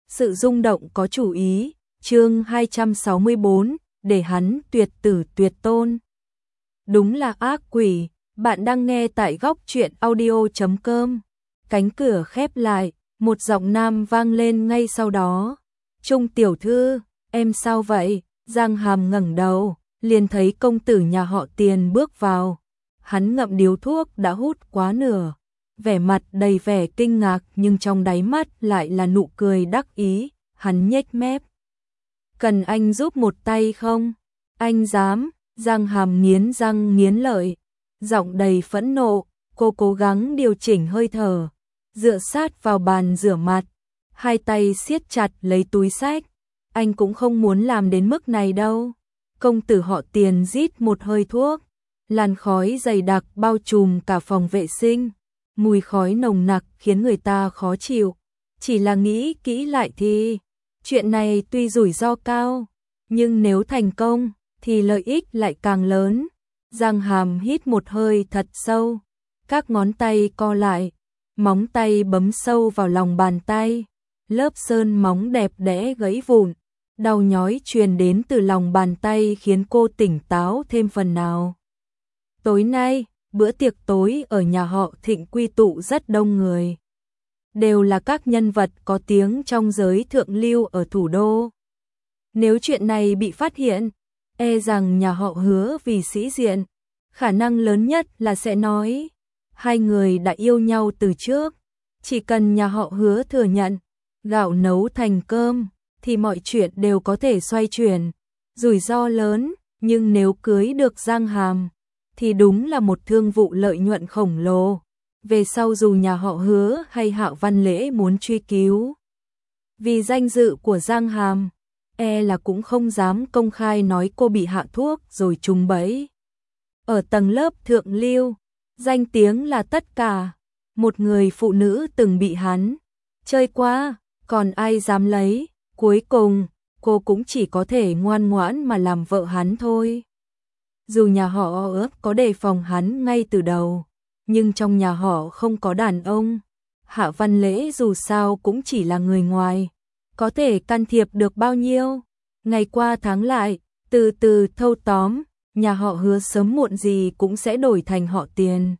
Sự rung động có chủ ý, chương 264, để hắn tuyệt tử tuyệt tôn. Đúng là ác quỷ, bạn đang nghe tại góc truyện audio.com. Cánh cửa khép lại, một giọng nam vang lên ngay sau đó. Trung tiểu thư, em sao vậy? Giang Hàm ngẩng đầu, liền thấy công tử nhà họ Tiền bước vào. Hắn ngậm điếu thuốc đã hút quá nửa, vẻ mặt đầy vẻ kinh ngạc nhưng trong đáy mắt lại là nụ cười đắc ý, hắn nhếch mép. Cần anh giúp một tay không? Anh dám? Giang Hàm nghiến răng nghiến lợi, giọng đầy phẫn nộ, cô cố gắng điều chỉnh hơi thở, dựa sát vào bàn rửa mặt, hai tay siết chặt lấy túi xách. Anh cũng không muốn làm đến mức này đâu. Công tử họ Tiền rít một hơi thuốc, làn khói dày đặc bao trùm cả phòng vệ sinh, mùi khói nồng nặc khiến người ta khó chịu. Chỉ là nghĩ kỹ lại thì, chuyện này tuy rủi ro cao, nhưng nếu thành công thì lợi ích lại càng lớn. Giang Hàm hít một hơi thật sâu, các ngón tay co lại, móng tay bấm sâu vào lòng bàn tay, lớp sơn móng đẹp đẽ gãy vụn, đau nhói truyền đến từ lòng bàn tay khiến cô tỉnh táo thêm phần nào. Tối nay, bữa tiệc tối ở nhà họ Thịnh quy tụ rất đông người, đều là các nhân vật có tiếng trong giới thượng lưu ở thủ đô. Nếu chuyện này bị phát hiện, e rằng nhà họ Hứa vì sĩ diện, khả năng lớn nhất là sẽ nói hai người đã yêu nhau từ trước. Chỉ cần nhà họ Hứa thừa nhận gạo nấu thành cơm thì mọi chuyện đều có thể xoay chuyển. Rủi ro lớn, nhưng nếu cưới được Giang Hàm thì đúng là một thương vụ lợi nhuận khổng lồ. Về sau dù nhà họ Hứa hay Hạo Văn Lễ muốn truy cứu vì danh dự của Giang Hàm, e là cũng không dám công khai nói cô bị hạ thuốc rồi trúng bẫy. Ở tầng lớp thượng lưu, danh tiếng là tất cả. Một người phụ nữ từng bị hắn chơi qua, còn ai dám lấy. Cuối cùng, cô cũng chỉ có thể ngoan ngoãn mà làm vợ hắn thôi. Dù nhà họ có đề phòng hắn ngay từ đầu, nhưng trong nhà họ không có đàn ông. Hạ Văn Lễ dù sao cũng chỉ là người ngoài, có thể can thiệp được bao nhiêu. Ngày qua tháng lại, từ từ thâu tóm, nhà họ Hứa sớm muộn gì cũng sẽ đổi thành họ Tiền.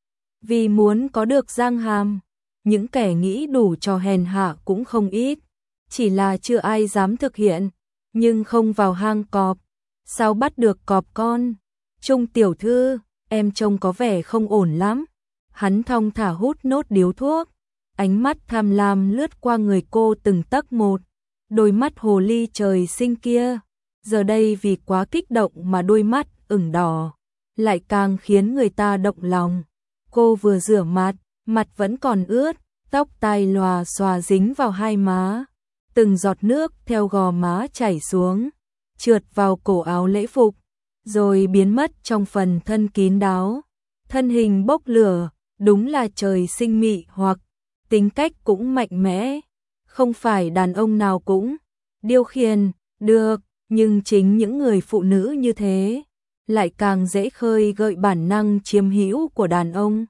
Vì muốn có được Giang Hàm, những kẻ nghĩ đủ trò hèn hạ cũng không ít, chỉ là chưa ai dám thực hiện, nhưng không vào hang cọp, sao bắt được cọp con. Trung tiểu thư, em trông có vẻ không ổn lắm. Hắn thong thả hút nốt điếu thuốc, ánh mắt tham lam lướt qua người cô từng tấc một. Đôi mắt hồ ly trời sinh kia, giờ đây vì quá kích động mà đôi mắt ửng đỏ, lại càng khiến người ta động lòng. Cô vừa rửa mặt, mặt vẫn còn ướt, tóc tai lòa xòa dính vào hai má, từng giọt nước theo gò má chảy xuống, trượt vào cổ áo lễ phục, rồi biến mất trong phần thân kín đáo. Thân hình bốc lửa, đúng là trời sinh mị hoặc, tính cách cũng mạnh mẽ. Không phải đàn ông nào cũng điều khiển được, nhưng chính những người phụ nữ như thế lại càng dễ khơi gợi bản năng chiếm hữu của đàn ông.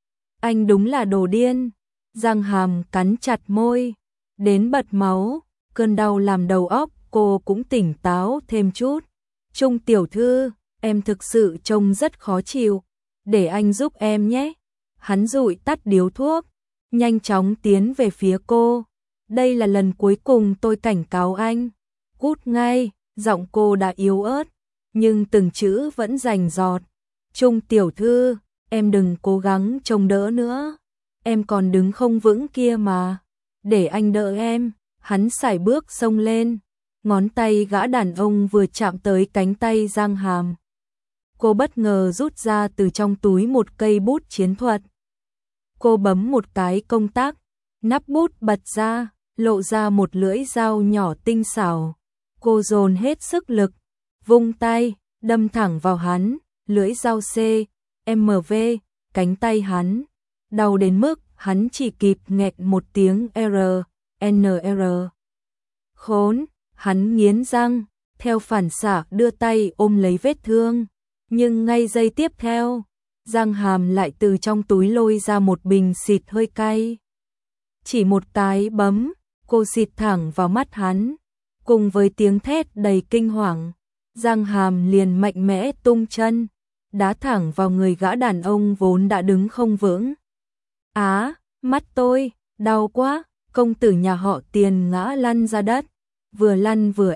Anh đúng là đồ điên. Giang Hàm cắn chặt môi, đến bật máu, cơn đau làm đầu óc cô cũng tỉnh táo thêm chút. Trung tiểu thư, em thực sự trông rất khó chịu, để anh giúp em nhé. Hắn dụi tắt điếu thuốc, nhanh chóng tiến về phía cô. Đây là lần cuối cùng tôi cảnh cáo anh. Cút ngay, giọng cô đã yếu ớt, nhưng từng chữ vẫn rành rọt. Trung tiểu thư, em đừng cố gắng trông đỡ nữa. Em còn đứng không vững kia mà. Để anh đỡ em. Hắn sải bước xông lên. Ngón tay gã đàn ông vừa chạm tới cánh tay Giang Hàm. Cô bất ngờ rút ra từ trong túi một cây bút chiến thuật. Cô bấm một cái công tắc, nắp bút bật ra, lộ ra một lưỡi dao nhỏ tinh xảo. Cô dồn hết sức lực, vung tay, đâm thẳng vào hắn, lưỡi dao CMV, cánh tay hắn. Đau đến mức hắn chỉ kịp nghẹn một tiếng NR. Khốn, hắn nghiến răng, theo phản xạ đưa tay ôm lấy vết thương. Nhưng ngay giây tiếp theo, Giang Hàm lại từ trong túi lôi ra một bình xịt hơi cay. Chỉ một cái bấm, cô xịt thẳng vào mắt hắn, cùng với tiếng thét đầy kinh hoàng, Giang Hàm liền mạnh mẽ tung chân, đá thẳng vào người gã đàn ông vốn đã đứng không vững. Á, mắt tôi, đau quá, công tử nhà họ Tiền ngã lăn ra đất, vừa lăn vừa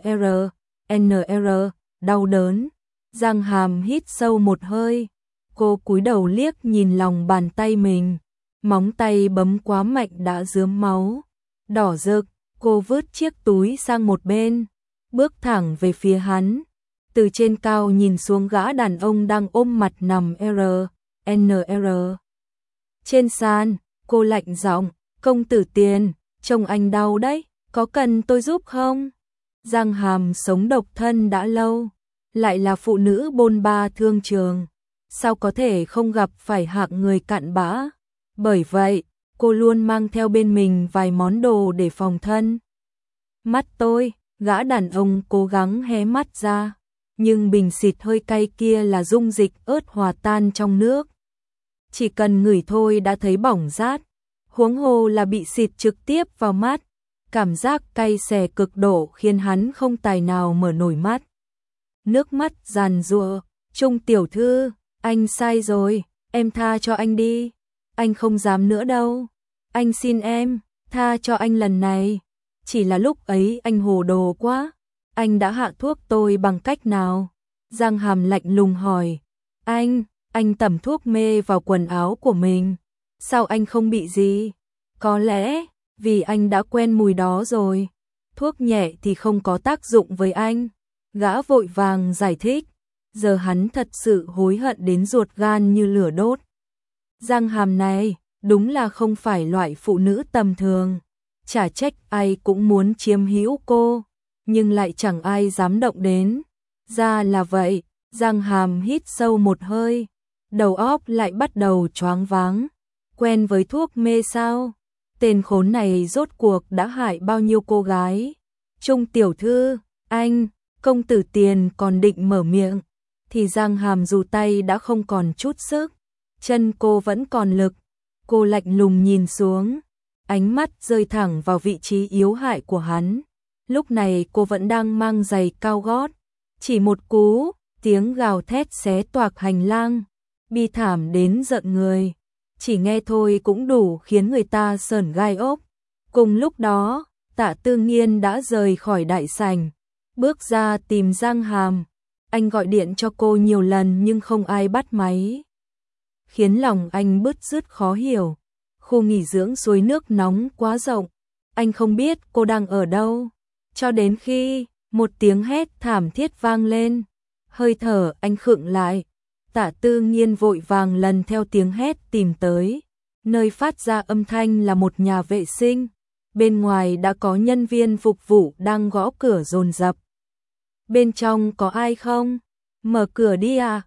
NR, đau đớn. Giang Hàm hít sâu một hơi, cô cúi đầu liếc nhìn lòng bàn tay mình, móng tay bấm quá mạnh đã rướm máu, đỏ rực, cô vứt chiếc túi sang một bên, bước thẳng về phía hắn. Từ trên cao nhìn xuống gã đàn ông đang ôm mặt nằm NR. Trên sàn, cô lạnh giọng, công tử Tiền, trông anh đau đấy, có cần tôi giúp không? Giang Hàm sống độc thân đã lâu, lại là phụ nữ bôn ba thương trường, sao có thể không gặp phải hạng người cặn bã? Bởi vậy, cô luôn mang theo bên mình vài món đồ để phòng thân. Mắt tôi, gã đàn ông cố gắng hé mắt ra, nhưng bình xịt hơi cay kia là dung dịch ớt hòa tan trong nước. Chỉ cần ngửi thôi đã thấy bỏng rát, huống hồ là bị xịt trực tiếp vào mắt. Cảm giác cay xè cực độ khiến hắn không tài nào mở nổi mắt. Nước mắt giàn giụa, Trung tiểu thư, anh sai rồi, em tha cho anh đi. Anh không dám nữa đâu. Anh xin em, tha cho anh lần này. Chỉ là lúc ấy anh hồ đồ quá. Anh đã hạ thuốc tôi bằng cách nào? Giang Hàm lạnh lùng hỏi. Anh tẩm thuốc mê vào quần áo của mình. Sao anh không bị gì? Có lẽ vì anh đã quen mùi đó rồi. Thuốc nhẹ thì không có tác dụng với anh. Gã vội vàng giải thích. Giờ hắn thật sự hối hận đến ruột gan như lửa đốt. Giang Hàm này đúng là không phải loại phụ nữ tầm thường. Chả trách ai cũng muốn chiếm hữu cô, nhưng lại chẳng ai dám động đến. Ra là vậy, Giang Hàm hít sâu một hơi, đầu óc lại bắt đầu choáng váng. Quen với thuốc mê sao? Tên khốn này rốt cuộc đã hại bao nhiêu cô gái? Trung tiểu thư, anh, công tử Tiền còn định mở miệng, thì Giang Hàm dù tay đã không còn chút sức, chân cô vẫn còn lực. Cô lạnh lùng nhìn xuống, ánh mắt rơi thẳng vào vị trí yếu hại của hắn. Lúc này cô vẫn đang mang giày cao gót, chỉ một cú, tiếng gào thét xé toạc hành lang, bi thảm đến giận người. Chỉ nghe thôi cũng đủ khiến người ta sởn gai ốc. Cùng lúc đó, Tạ Tư Nghiên đã rời khỏi đại sảnh, bước ra tìm Giang Hàm. Anh gọi điện cho cô nhiều lần nhưng không ai bắt máy, khiến lòng anh bứt rứt khó hiểu. Khu nghỉ dưỡng suối nước nóng quá rộng, anh không biết cô đang ở đâu. Cho đến khi một tiếng hét thảm thiết vang lên, hơi thở anh khựng lại. Tạ Tư Nghiên vội vàng lần theo tiếng hét tìm tới. Nơi phát ra âm thanh là một nhà vệ sinh. Bên ngoài đã có nhân viên phục vụ đang gõ cửa dồn dập. Bên trong có ai không? Mở cửa đi à?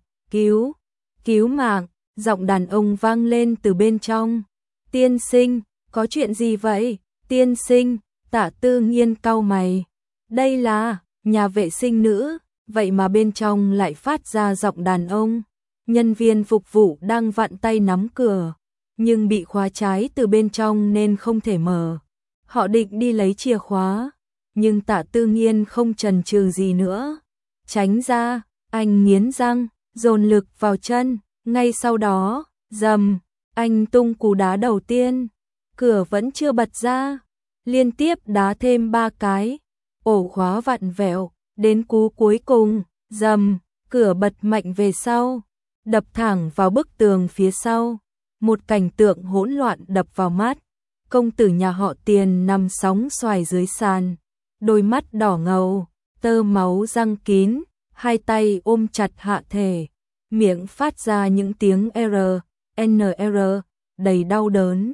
Cứu mạng, giọng đàn ông vang lên từ bên trong. Tiên sinh, có chuyện gì vậy? Tiên sinh, Tạ Tư Nghiên cau mày. Đây là nhà vệ sinh nữ, vậy mà bên trong lại phát ra giọng đàn ông. Nhân viên phục vụ đang vặn tay nắm cửa, nhưng bị khóa trái từ bên trong nên không thể mở. Họ định đi lấy chìa khóa, nhưng Tạ Tư Nghiên không chần chừ gì nữa. Tránh ra, anh nghiến răng, dồn lực vào chân, ngay sau đó, rầm, anh tung cú đá đầu tiên. Cửa vẫn chưa bật ra, liên tiếp đá thêm 3 cái, ổ khóa vặn vẹo, đến cú cuối cùng, rầm, cửa bật mạnh về sau, đập thẳng vào bức tường phía sau. Một cảnh tượng hỗn loạn đập vào mắt. Công tử nhà họ Tiền nằm sóng xoài dưới sàn, đôi mắt đỏ ngầu, tơ máu răng kín, hai tay ôm chặt hạ thể, miệng phát ra những tiếng NR, đầy đau đớn.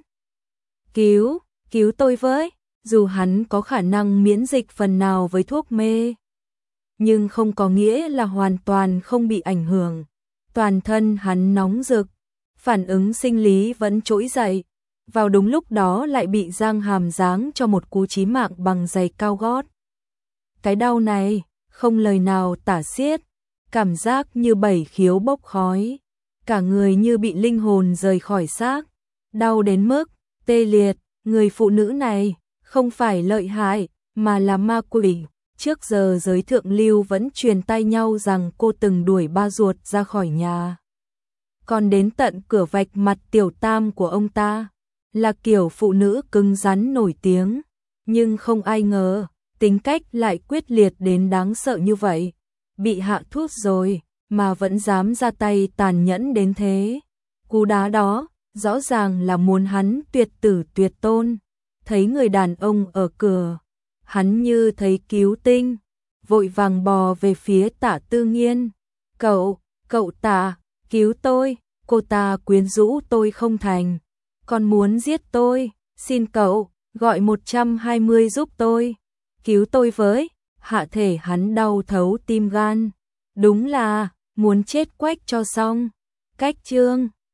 Cứu tôi với. Dù hắn có khả năng miễn dịch phần nào với thuốc mê, nhưng không có nghĩa là hoàn toàn không bị ảnh hưởng. Toàn thân hắn nóng rực, phản ứng sinh lý vẫn trỗi dậy. Vào đúng lúc đó lại bị Giang Hàm giáng cho một cú chí mạng bằng giày cao gót. Cái đau này, không lời nào tả xiết, cảm giác như bảy khiếu bốc khói, cả người như bị linh hồn rời khỏi xác, đau đến mức tê liệt. Người phụ nữ này không phải lợi hại, mà là ma quỷ. Trước giờ giới thượng lưu vẫn truyền tai nhau rằng cô từng đuổi ba ruột ra khỏi nhà. Còn đến tận cửa vạch mặt tiểu tam của ông ta, là kiểu phụ nữ cứng rắn nổi tiếng. Nhưng không ai ngờ, tính cách lại quyết liệt đến đáng sợ như vậy. Bị hạ thuốc rồi, mà vẫn dám ra tay tàn nhẫn đến thế. Cú đá đó, rõ ràng là muốn hắn tuyệt tử tuyệt tôn. Thấy người đàn ông ở cửa, hắn như thấy cứu tinh, vội vàng bò về phía Tạ Tư Nghiên. Cậu Tạ, cứu tôi, cô ta quyến rũ tôi không thành, còn muốn giết tôi, xin cậu, gọi 120 giúp tôi, cứu tôi với. Hạ thể hắn đau thấu tim gan, đúng là muốn chết quách cho xong. Cách chương